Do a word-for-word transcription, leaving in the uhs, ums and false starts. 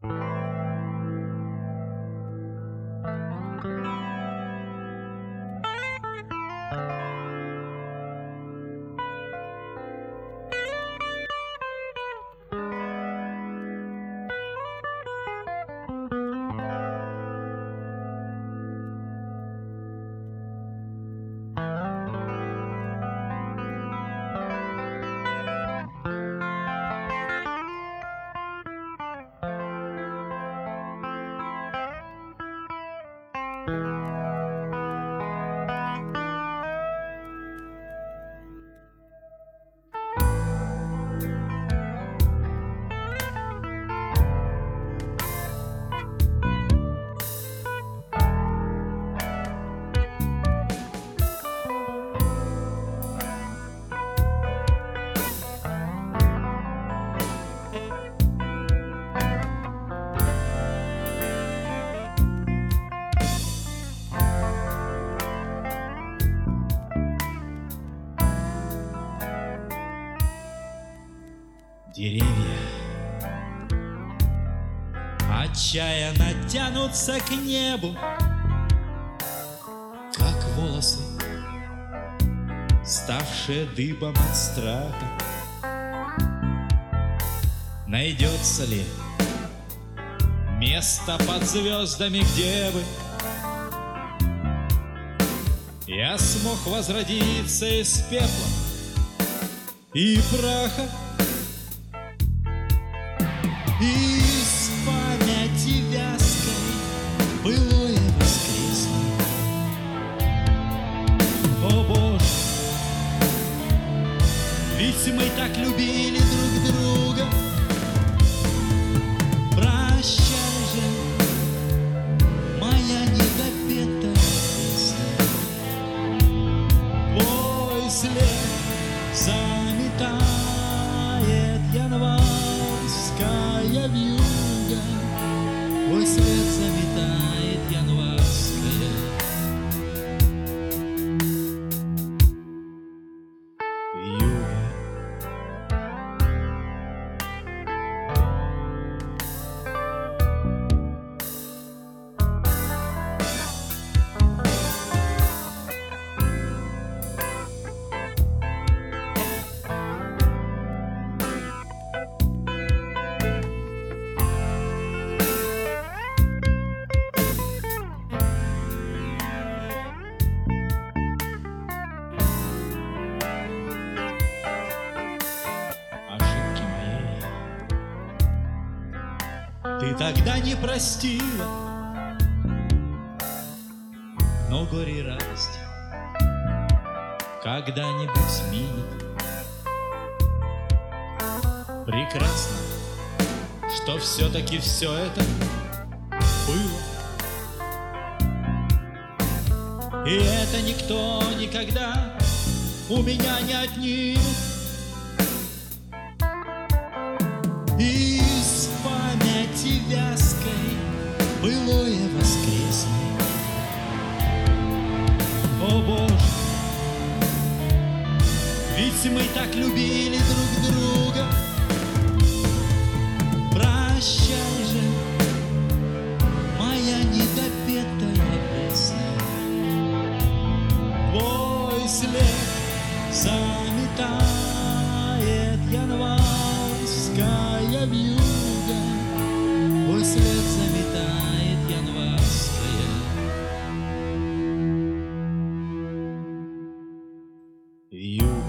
Деревья отчаянно тянутся к небу, как волосы, ставшие дыбом от страха. Найдется ли место под звездами, где бы я смог возродиться из пепла и праха? Из памяти вязкой былое воскреснет. О Боже, ведь мы так любили друг друга. Прощай же, моя недопетая песня. Твой след заметает январь. Я вьюга, твой след заметает январская. Вьюга. Ты тогда не простила, но горе и радость когда-нибудь минет. Прекрасно, что все-таки все это было, и это никто никогда у меня не отнимет. Из памяти вязкой былое воскреснет. О Боже, ведь мы так любили друг друга. Прощай же, моя недопетая песня. Твой след заметает январская вьюга. Твой след заметает январская вьюга.